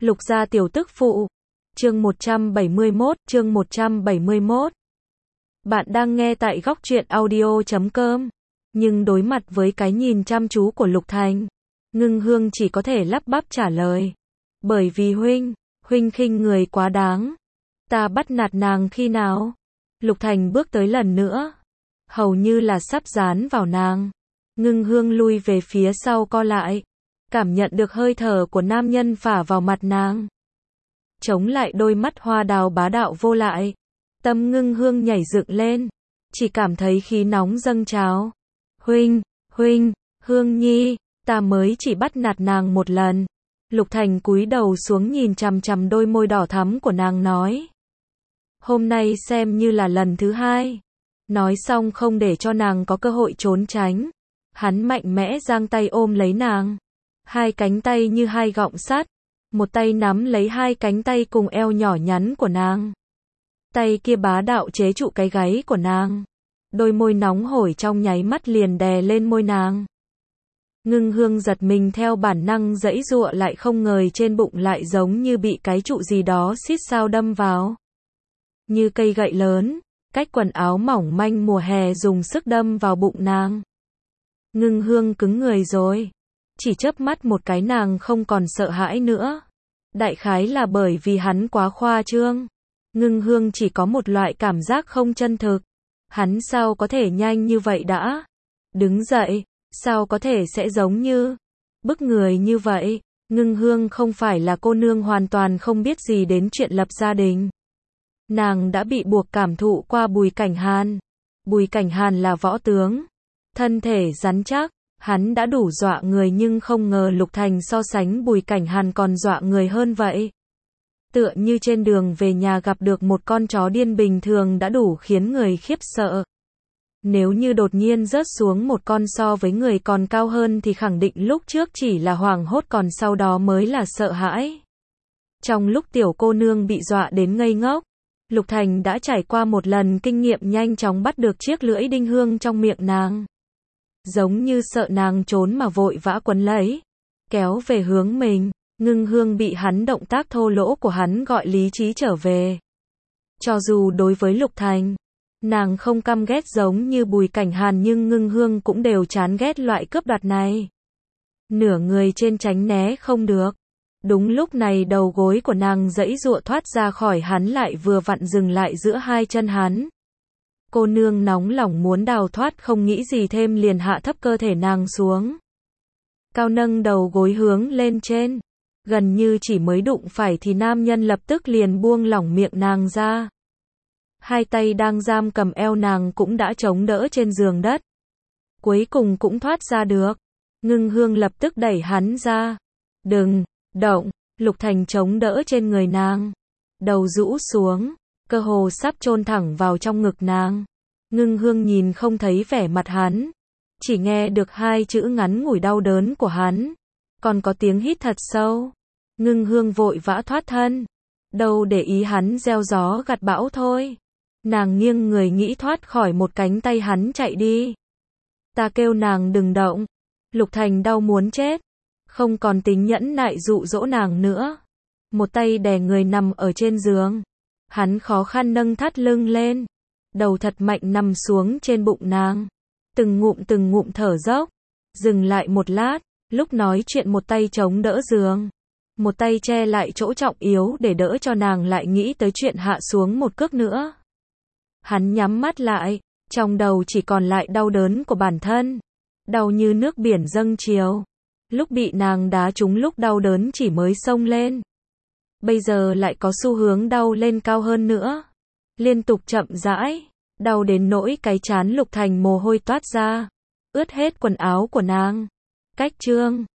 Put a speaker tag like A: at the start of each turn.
A: Lục gia tiểu tức phụ. Chương 171. Bạn đang nghe tại góc truyện audio.com. Nhưng đối mặt với cái nhìn chăm chú của Lục Thành, Ngưng Hương chỉ có thể lắp bắp trả lời. Bởi vì huynh khinh người quá đáng. Ta bắt nạt nàng khi nào? Lục Thành bước tới lần nữa, hầu như là sắp dán vào nàng. Ngưng Hương lui về phía sau co lại, cảm nhận được hơi thở của nam nhân phả vào mặt nàng. Chống lại đôi mắt hoa đào bá đạo vô lại, tâm Ngưng Hương nhảy dựng lên, chỉ cảm thấy khí nóng dâng trào. Huynh, Hương Nhi, ta mới chỉ bắt nạt nàng một lần. Lục Thành cúi đầu xuống nhìn chằm chằm đôi môi đỏ thắm của nàng nói. Hôm nay xem như là lần thứ hai. Nói xong không để cho nàng có cơ hội trốn tránh. Hắn mạnh mẽ giang tay ôm lấy nàng. Hai cánh tay như hai gọng sắt. Một tay nắm lấy hai cánh tay cùng eo nhỏ nhắn của nàng. Tay kia bá đạo chế trụ cái gáy của nàng. Đôi môi nóng hổi trong nháy mắt liền đè lên môi nàng. Ngưng Hương giật mình theo bản năng giãy giụa lại không ngờ trên bụng lại giống như bị cái trụ gì đó xít sao đâm vào. Như cây gậy lớn, cách quần áo mỏng manh mùa hè dùng sức đâm vào bụng nàng. Ngưng Hương cứng người rồi. Chỉ chớp mắt một cái nàng không còn sợ hãi nữa. Đại khái là bởi vì hắn quá khoa trương. Ngưng Hương chỉ có một loại cảm giác không chân thực. Hắn sao có thể nhanh như vậy đã? Đứng dậy, sao có thể sẽ giống như bức người như vậy? Ngưng Hương không phải là cô nương hoàn toàn không biết gì đến chuyện lập gia đình. Nàng đã bị buộc cảm thụ qua Bùi Cảnh Hàn. Bùi Cảnh Hàn là võ tướng, thân thể rắn chắc, hắn đã đủ dọa người nhưng không ngờ Lục Thành so sánh Bùi Cảnh Hàn còn dọa người hơn vậy. Tựa như trên đường về nhà gặp được một con chó điên bình thường đã đủ khiến người khiếp sợ. Nếu như đột nhiên rớt xuống một con so với người còn cao hơn thì khẳng định lúc trước chỉ là hoảng hốt còn sau đó mới là sợ hãi. Trong lúc tiểu cô nương bị dọa đến ngây ngốc, Lục Thành đã trải qua một lần kinh nghiệm nhanh chóng bắt được chiếc lưỡi đinh hương trong miệng nàng. Giống như sợ nàng trốn mà vội vã quấn lấy, kéo về hướng mình. Ngưng Hương bị hắn động tác thô lỗ của hắn gọi lý trí trở về. Cho dù đối với Lục Thành, nàng không căm ghét giống như Bùi Cảnh Hàn nhưng Ngưng Hương cũng đều chán ghét loại cướp đoạt này. Nửa người trên tránh né không được. Đúng lúc này đầu gối của nàng giãy giụa thoát ra khỏi hắn lại vừa vặn dừng lại giữa hai chân hắn. Cô nương nóng lòng muốn đào thoát không nghĩ gì thêm liền hạ thấp cơ thể nàng xuống. Cao nâng đầu gối hướng lên trên. Gần như chỉ mới đụng phải thì nam nhân lập tức liền buông lỏng miệng nàng ra. Hai tay đang giam cầm eo nàng cũng đã chống đỡ trên giường đất. Cuối cùng cũng thoát ra được. Ngưng Hương lập tức đẩy hắn ra. Đừng động. Lục Thành chống đỡ trên người nàng. Đầu rũ xuống, cơ hồ sắp chôn thẳng vào trong ngực nàng. Ngưng Hương nhìn không thấy vẻ mặt hắn. Chỉ nghe được hai chữ ngắn ngủi đau đớn của hắn. Còn có tiếng hít thật sâu. Ngưng Hương vội vã thoát thân. Đâu để ý hắn gieo gió gặt bão thôi. Nàng nghiêng người nghĩ thoát khỏi một cánh tay hắn chạy đi. Ta kêu nàng đừng động. Lục Thành đau muốn chết. Không còn tính nhẫn nại dụ dỗ nàng nữa. Một tay đè người nằm ở trên giường. Hắn khó khăn nâng thắt lưng lên. Đầu thật mạnh nằm xuống trên bụng nàng. Từng ngụm thở dốc. Dừng lại một lát. Lúc nói chuyện một tay chống đỡ giường. Một tay che lại chỗ trọng yếu để đỡ cho nàng lại nghĩ tới chuyện hạ xuống một cước nữa. Hắn nhắm mắt lại. Trong đầu chỉ còn lại đau đớn của bản thân. Đau như nước biển dâng trào. Lúc bị nàng đá trúng lúc đau đớn chỉ mới xông lên. Bây giờ lại có xu hướng đau lên cao hơn nữa. Liên tục chậm rãi. Đau đến nỗi cái trán Lục Thành mồ hôi toát ra. Ướt hết quần áo của nàng. Cách chương